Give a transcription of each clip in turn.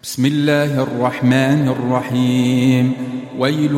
بسم الله الرحمن الرحيم. ويل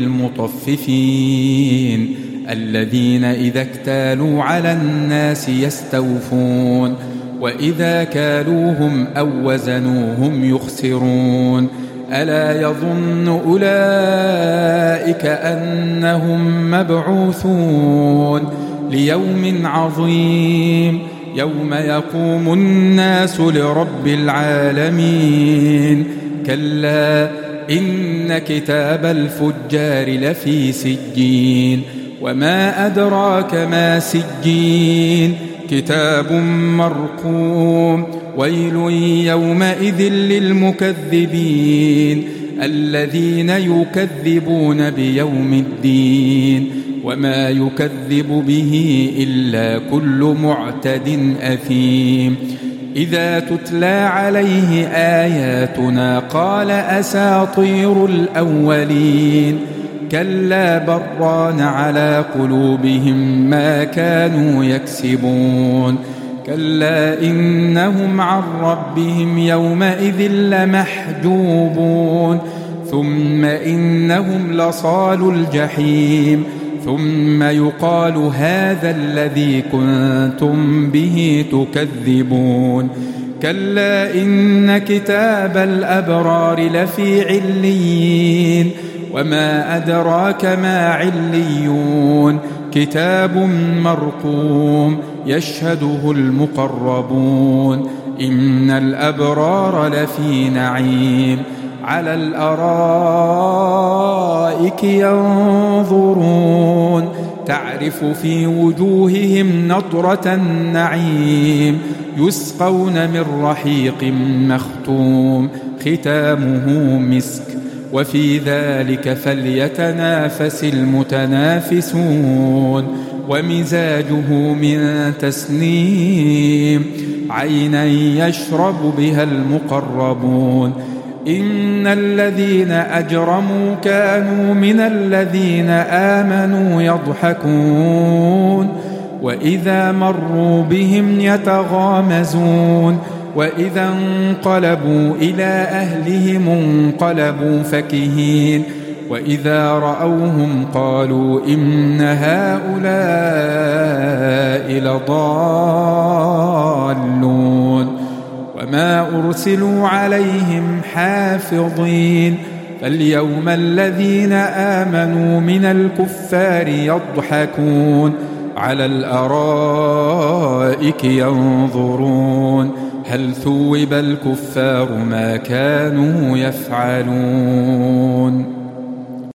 للمطففين الذين إذا اكتالوا على الناس يستوفون وإذا كالوهم أو وزنوهم يخسرون. ألا يظن أولئك أنهم مبعوثون ليوم عظيم يوم يقوم الناس لرب العالمين. كلا إن كتاب الفجار لفي سجين وما أدراك ما سجين كتاب مرقوم. ويل يومئذ للمكذبين الذين يكذبون بيوم الدين وما يكذب به إلا كل معتد أثيم. إذا تتلى عليه آياتنا قال أساطير الأولين. كلا بران على قلوبهم ما كانوا يكسبون. كلا إنهم عن ربهم يومئذ لمحجوبون. ثم إنهم لصالوا الجحيم ثم يقال هذا الذي كنتم به تكذبون. كلا إن كتاب الأبرار لفي عليين وما أدراك ما عليون كتاب مرقوم يشهده المقربون. إن الأبرار لفي نعيم على الأرائك ينظرون تعرف في وجوههم نضرة النعيم يسقون من رحيق مختوم ختامه مسك وفي ذلك فليتنافس المتنافسون. ومزاجه من تسنيم عينا يشرب بها المقربون. إن الذين أجرموا كانوا من الذين آمنوا يضحكون وإذا مروا بهم يتغامزون وإذا انقلبوا إلى أهلهم انقلبوا فكهين وإذا رأوهم قالوا إن هؤلاء لضالون. وما أرسلوا عليهم حافظين. فاليوم الذين آمنوا من الكفار يضحكون على الأرائك ينظرون هل ثوب الكفار ما كانوا يفعلون.